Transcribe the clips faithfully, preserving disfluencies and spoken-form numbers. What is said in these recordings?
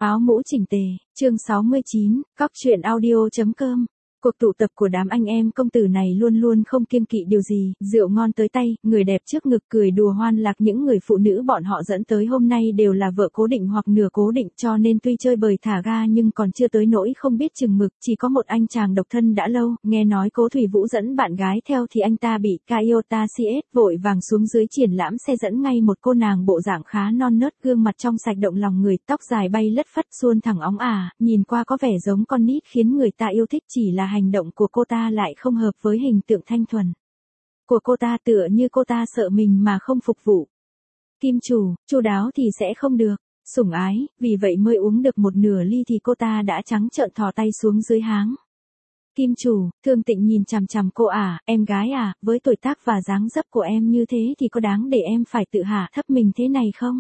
Áo mũ chỉnh tề, chương sáu mươi chín, cóc truyện audio.com. Cuộc tụ tập của đám anh em công tử này luôn luôn không kiêng kỵ điều gì, rượu ngon tới tay, người đẹp trước ngực, cười đùa hoan lạc. Những người phụ nữ bọn họ dẫn tới hôm nay đều là vợ cố định hoặc nửa cố định, cho nên tuy chơi bời thả ga nhưng còn chưa tới nỗi không biết chừng mực. Chỉ có một anh chàng độc thân đã lâu, nghe nói Cố Thủy Vũ dẫn bạn gái theo thì anh ta bị Toyota Siết vội vàng xuống dưới triển lãm xe dẫn ngay một cô nàng bộ dạng khá non nớt, gương mặt trong sạch động lòng người, tóc dài bay lất phất suôn thẳng óng ả, nhìn qua có vẻ giống con nít khiến người ta yêu thích, chỉ là hành động của cô ta lại không hợp với hình tượng thanh thuần của cô ta, tựa như cô ta sợ mình mà không phục vụ kim chủ, chu đáo thì sẽ không được sủng ái, vì vậy mới uống được một nửa ly thì cô ta đã trắng trợn thò tay xuống dưới háng. Kim chủ, Thương Tịnh nhìn chằm chằm cô à, em gái à, với tuổi tác và dáng dấp của em như thế thì có đáng để em phải tự hạ thấp mình thế này không?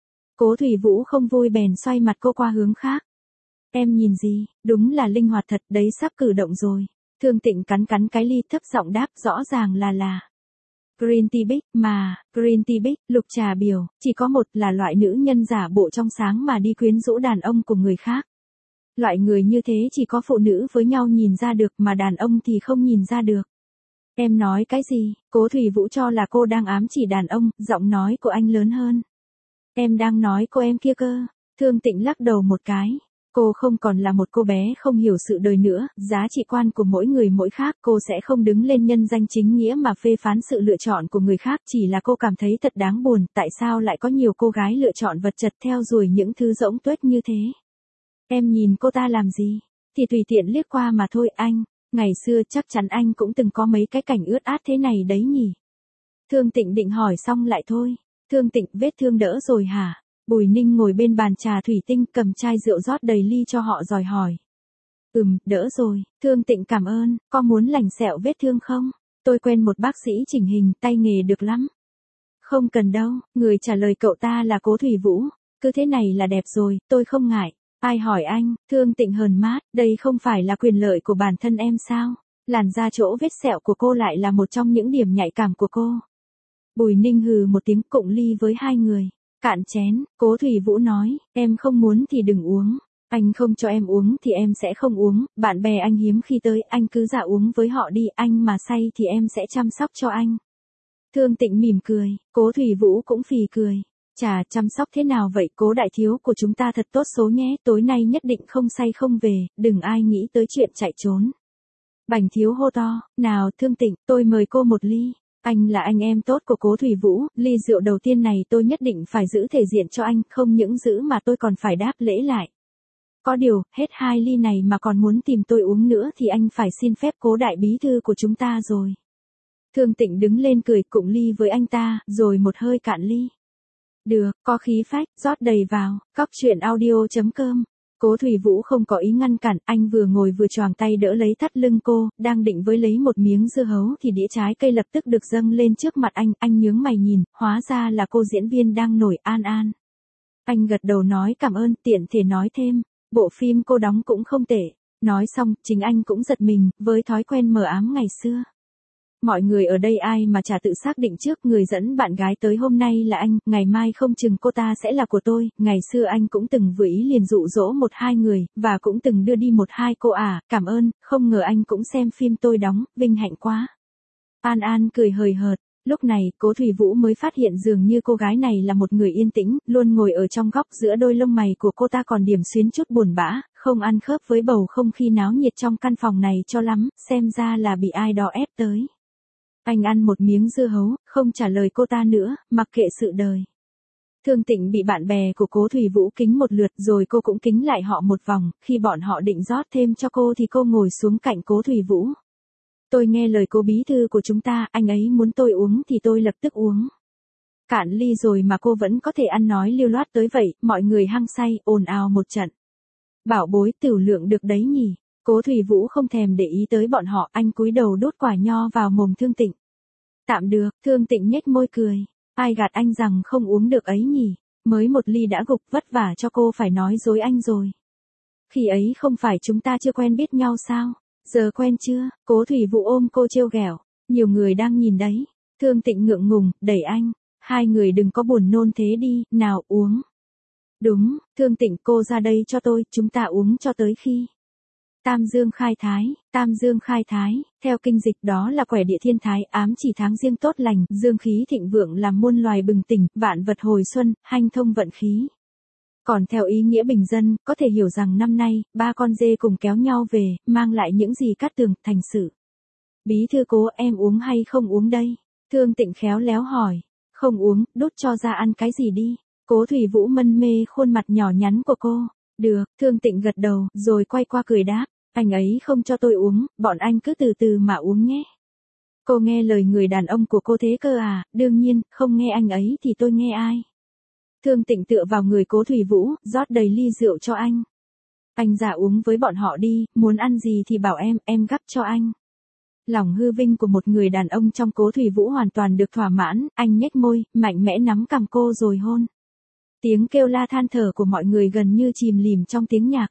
Cố Thủy Vũ không vui bèn xoay mặt cô qua hướng khác. Em nhìn gì, đúng là linh hoạt thật đấy, sắp cử động rồi. Thương Tịnh cắn cắn cái ly, thấp giọng đáp, rõ ràng là là Green Tea Big mà, Green Tea Big, lục trà biểu, chỉ có một là loại nữ nhân giả bộ trong sáng mà đi quyến rũ đàn ông của người khác. Loại người như thế chỉ có phụ nữ với nhau nhìn ra được mà đàn ông thì không nhìn ra được. Em nói cái gì? Cố Thủy Vũ cho là cô đang ám chỉ đàn ông, giọng nói của anh lớn hơn. Em đang nói cô em kia cơ. Thương Tịnh lắc đầu một cái. Cô không còn là một cô bé không hiểu sự đời nữa, giá trị quan của mỗi người mỗi khác, cô sẽ không đứng lên nhân danh chính nghĩa mà phê phán sự lựa chọn của người khác, chỉ là cô cảm thấy thật đáng buồn, tại sao lại có nhiều cô gái lựa chọn vật chất theo đuổi những thứ rỗng tuếch như thế. Em nhìn cô ta làm gì? Thì tùy tiện liếc qua mà thôi anh, ngày xưa chắc chắn anh cũng từng có mấy cái cảnh ướt át thế này đấy nhỉ? Thương Tịnh định hỏi xong lại thôi. Thương Tịnh, vết thương đỡ rồi hả? Bùi Ninh ngồi bên bàn trà thủy tinh cầm chai rượu rót đầy ly cho họ rồi hỏi. Ừm, đỡ rồi, Thương Tịnh cảm ơn, có muốn lành sẹo vết thương không? Tôi quen một bác sĩ chỉnh hình, tay nghề được lắm. Không cần đâu, người trả lời cậu ta là Cố Thủy Vũ. Cứ thế này là đẹp rồi, tôi không ngại. Ai hỏi anh? Thương Tịnh hờn mát, đây không phải là quyền lợi của bản thân em sao? Làn da chỗ vết sẹo của cô lại là một trong những điểm nhạy cảm của cô. Bùi Ninh hừ một tiếng, cụng ly với hai người. Cạn chén, Cố Thủy Vũ nói, em không muốn thì đừng uống. Anh không cho em uống thì em sẽ không uống, bạn bè anh hiếm khi tới, anh cứ dạ uống với họ đi, anh mà say thì em sẽ chăm sóc cho anh. Thương Tịnh mỉm cười, Cố Thủy Vũ cũng phì cười. Chà, chăm sóc thế nào vậy, Cố đại thiếu của chúng ta thật tốt số nhé, tối nay nhất định không say không về, đừng ai nghĩ tới chuyện chạy trốn. Bành thiếu hô to, nào Thương Tịnh, tôi mời cô một ly. Anh là anh em tốt của Cố Thủy Vũ, ly rượu đầu tiên này tôi nhất định phải giữ thể diện cho anh, không những giữ mà tôi còn phải đáp lễ lại. Có điều, hết hai ly này mà còn muốn tìm tôi uống nữa thì anh phải xin phép Cố đại bí thư của chúng ta rồi. Thương Tịnh đứng lên cười cụng ly với anh ta, rồi một hơi cạn ly. Được, có khí phách, rót đầy vào, cóc truyện audio.com. Cố Thủy Vũ không có ý ngăn cản, anh vừa ngồi vừa choàng tay đỡ lấy thắt lưng cô, đang định với lấy một miếng dưa hấu thì đĩa trái cây lập tức được dâng lên trước mặt anh, anh nhướng mày nhìn, hóa ra là cô diễn viên đang nổi, An An. Anh gật đầu nói cảm ơn, tiện thể nói thêm, bộ phim cô đóng cũng không tệ. Nói xong, chính anh cũng giật mình, với thói quen mờ ám ngày xưa. Mọi người ở đây ai mà chả tự xác định trước, người dẫn bạn gái tới hôm nay là anh, ngày mai không chừng cô ta sẽ là của tôi, ngày xưa anh cũng từng vừa ý liền dụ dỗ một hai người, và cũng từng đưa đi một hai cô à, cảm ơn, không ngờ anh cũng xem phim tôi đóng, vinh hạnh quá. An An cười hời hợt, lúc này, Cố Thủy Vũ mới phát hiện dường như cô gái này là một người yên tĩnh, luôn ngồi ở trong góc, giữa đôi lông mày của cô ta còn điểm xuyến chút buồn bã, không ăn khớp với bầu không khí náo nhiệt trong căn phòng này cho lắm, xem ra là bị ai đó ép tới. Anh ăn một miếng dưa hấu, không trả lời cô ta nữa, mặc kệ sự đời. Thương Tịnh bị bạn bè của Cố Thủy Vũ kính một lượt rồi cô cũng kính lại họ một vòng, khi bọn họ định rót thêm cho cô thì cô ngồi xuống cạnh Cố Thủy Vũ. Tôi nghe lời Cố bí thư của chúng ta, anh ấy muốn tôi uống thì tôi lập tức uống. Cạn ly rồi mà cô vẫn có thể ăn nói lưu loát tới vậy, mọi người hăng say, ồn ào một trận. Bảo bối, tiểu lượng được đấy nhỉ. Cố Thủy Vũ không thèm để ý tới bọn họ, anh cúi đầu đút quả nho vào mồm Thương Tịnh. Tạm được, Thương Tịnh nhếch môi cười. Ai gạt anh rằng không uống được ấy nhỉ, mới một ly đã gục, vất vả cho cô phải nói dối anh rồi. Khi ấy không phải chúng ta chưa quen biết nhau sao, giờ quen chưa? Cố Thủy Vũ ôm cô trêu ghẹo, nhiều người đang nhìn đấy. Thương Tịnh ngượng ngùng, đẩy anh, hai người đừng có buồn nôn thế đi, nào uống. Đúng, Thương Tịnh cô ra đây cho tôi, chúng ta uống cho tới khi. Tam dương khai thái, tam dương khai thái, theo kinh dịch đó là quẻ địa thiên thái, ám chỉ tháng riêng tốt lành, dương khí thịnh vượng làm muôn loài bừng tỉnh, vạn vật hồi xuân, hanh thông vận khí. Còn theo ý nghĩa bình dân, có thể hiểu rằng năm nay, ba con dê cùng kéo nhau về, mang lại những gì cát tường, thành sự. Bí thư Cố, em uống hay không uống đây? Thương Tịnh khéo léo hỏi. Không uống, đút cho ra ăn cái gì đi. Cố Thủy Vũ mân mê khuôn mặt nhỏ nhắn của cô. Được, Thương Tịnh gật đầu, rồi quay qua cười đáp. Anh ấy không cho tôi uống, bọn anh cứ từ từ mà uống nhé. Cô nghe lời người đàn ông của cô thế cơ à, đương nhiên, không nghe anh ấy thì tôi nghe ai. Thương Tịnh tựa vào người Cố Thủy Vũ, rót đầy ly rượu cho anh. Anh ra uống với bọn họ đi, muốn ăn gì thì bảo em, em gắp cho anh. Lòng hư vinh của một người đàn ông trong Cố Thủy Vũ hoàn toàn được thỏa mãn, anh nhếch môi, mạnh mẽ nắm cằm cô rồi hôn. Tiếng kêu la than thở của mọi người gần như chìm lìm trong tiếng nhạc.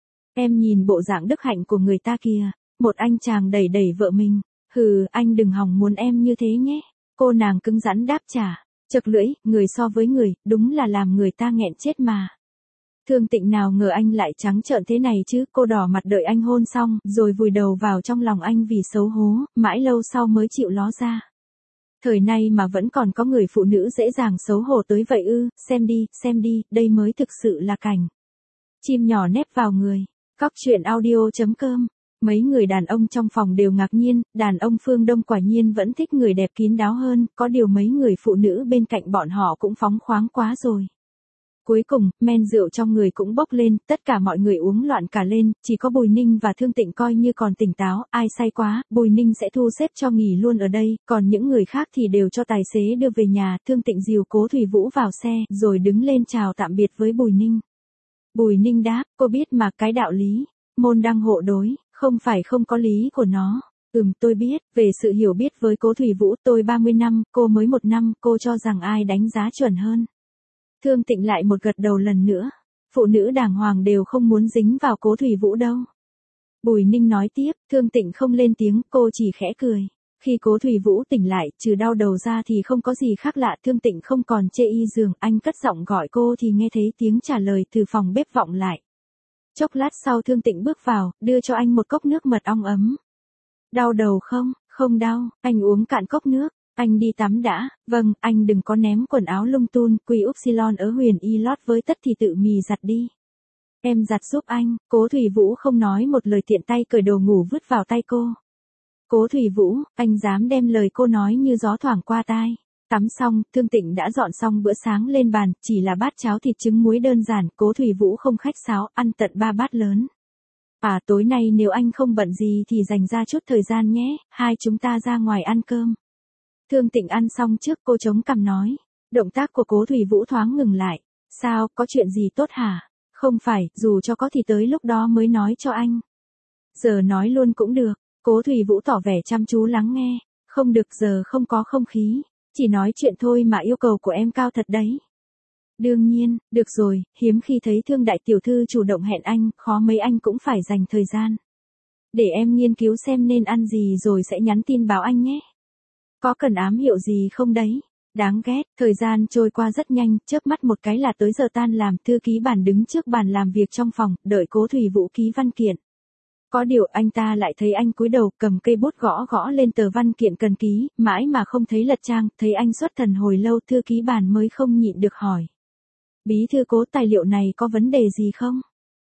Em nhìn bộ dạng đức hạnh của người ta kìa, một anh chàng đẩy đẩy vợ mình. Hừ, anh đừng hòng muốn em như thế nhé. Cô nàng cứng rắn đáp trả. Chật lưỡi, người so với người, đúng là làm người ta nghẹn chết mà. Thương Tịnh nào ngờ anh lại trắng trợn thế này chứ, cô đỏ mặt đợi anh hôn xong, rồi vùi đầu vào trong lòng anh vì xấu hố, mãi lâu sau mới chịu ló ra. Thời nay mà vẫn còn có người phụ nữ dễ dàng xấu hổ tới vậy ư, xem đi, xem đi, đây mới thực sự là cảnh. Chim nhỏ nép vào người. Cóc truyện audio chấm com. Mấy người đàn ông trong phòng đều ngạc nhiên, đàn ông phương Đông quả nhiên vẫn thích người đẹp kín đáo hơn, có điều mấy người phụ nữ bên cạnh bọn họ cũng phóng khoáng quá rồi. Cuối cùng, men rượu trong người cũng bốc lên, tất cả mọi người uống loạn cả lên, chỉ có Bùi Ninh và Thương Tịnh coi như còn tỉnh táo, ai say quá, Bùi Ninh sẽ thu xếp cho nghỉ luôn ở đây, còn những người khác thì đều cho tài xế đưa về nhà, Thương Tịnh dìu Cố Thủy Vũ vào xe, rồi đứng lên chào tạm biệt với Bùi Ninh. Bùi Ninh đáp, cô biết mà cái đạo lý, môn đăng hộ đối, không phải không có lý của nó. Ừm, tôi biết, về sự hiểu biết với Cố Thủy Vũ, tôi ba mươi năm, cô mới một năm, cô cho rằng ai đánh giá chuẩn hơn. Thương Tịnh lại một gật đầu lần nữa. Phụ nữ đàng hoàng đều không muốn dính vào Cố Thủy Vũ đâu. Bùi Ninh nói tiếp, Thương Tịnh không lên tiếng, cô chỉ khẽ cười. Khi Cố Thủy Vũ tỉnh lại, trừ đau đầu ra thì không có gì khác lạ, Thương Tịnh không còn chê y giường, anh cất giọng gọi cô thì nghe thấy tiếng trả lời từ phòng bếp vọng lại. Chốc lát sau Thương Tịnh bước vào, đưa cho anh một cốc nước mật ong ấm. Đau đầu không? Không đau, anh uống cạn cốc nước. Anh đi tắm đã, vâng, anh đừng có ném quần áo lung tung, quy upsilon ở huyền y lót với tất thì tự mì giặt đi. Em giặt giúp anh, Cố Thủy Vũ không nói một lời tiện tay cởi đồ ngủ vứt vào tay cô. Cố Thủy Vũ, anh dám đem lời cô nói như gió thoảng qua tai. Tắm xong, Thương Tịnh đã dọn xong bữa sáng lên bàn, chỉ là bát cháo thịt trứng muối đơn giản, Cố Thủy Vũ không khách sáo, ăn tận ba bát lớn. À tối nay nếu anh không bận gì thì dành ra chút thời gian nhé, hai chúng ta ra ngoài ăn cơm. Thương Tịnh ăn xong trước cô chống cằm nói. Động tác của Cố Thủy Vũ thoáng ngừng lại. Sao, có chuyện gì tốt hả? Không phải, dù cho có thì tới lúc đó mới nói cho anh. Giờ nói luôn cũng được. Cố Thủy Vũ tỏ vẻ chăm chú lắng nghe. Không được, giờ không có không khí. Chỉ nói chuyện thôi mà yêu cầu của em cao thật đấy. Đương nhiên, được rồi, hiếm khi thấy Thương đại tiểu thư chủ động hẹn anh, khó mấy anh cũng phải dành thời gian. Để em nghiên cứu xem nên ăn gì rồi sẽ nhắn tin báo anh nhé. Có cần ám hiệu gì không đấy? Đáng ghét, thời gian trôi qua rất nhanh, chớp mắt một cái là tới giờ tan làm, thư ký bản đứng trước bàn làm việc trong phòng, đợi Cố Thủy Vũ ký văn kiện. Có điều anh ta lại thấy anh cúi đầu cầm cây bút gõ gõ lên tờ văn kiện cần ký, mãi mà không thấy lật trang, thấy anh xuất thần hồi lâu, thư ký bản mới không nhịn được hỏi. Bí thư Cố, tài liệu này có vấn đề gì không?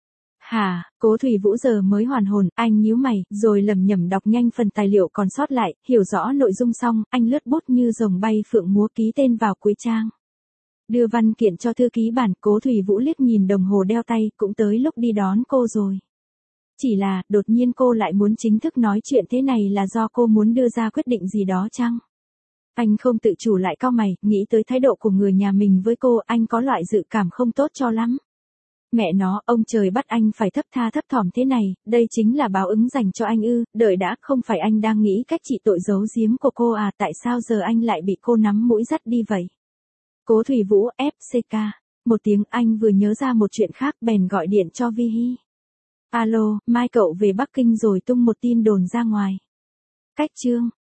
Hả, Cố Thủy Vũ giờ mới hoàn hồn, anh nhíu mày, rồi lẩm nhẩm đọc nhanh phần tài liệu còn sót lại, hiểu rõ nội dung xong, anh lướt bút như rồng bay phượng múa ký tên vào cuối trang. Đưa văn kiện cho thư ký bản, Cố Thủy Vũ liếc nhìn đồng hồ đeo tay, cũng tới lúc đi đón cô rồi. Chỉ là, đột nhiên cô lại muốn chính thức nói chuyện thế này là do cô muốn đưa ra quyết định gì đó chăng? Anh không tự chủ lại cau mày, nghĩ tới thái độ của người nhà mình với cô, anh có loại dự cảm không tốt cho lắm. Mẹ nó, ông trời bắt anh phải thấp tha thấp thỏm thế này, đây chính là báo ứng dành cho anh ư, đợi đã, không phải anh đang nghĩ cách trị tội giấu giếm của cô à, tại sao giờ anh lại bị cô nắm mũi dắt đi vậy? Cố Thủy Vũ, ép xê ca. Một tiếng, anh vừa nhớ ra một chuyện khác bèn gọi điện cho Vi Hy. Alo, mai cậu về Bắc Kinh rồi tung một tin đồn ra ngoài. Cách chương.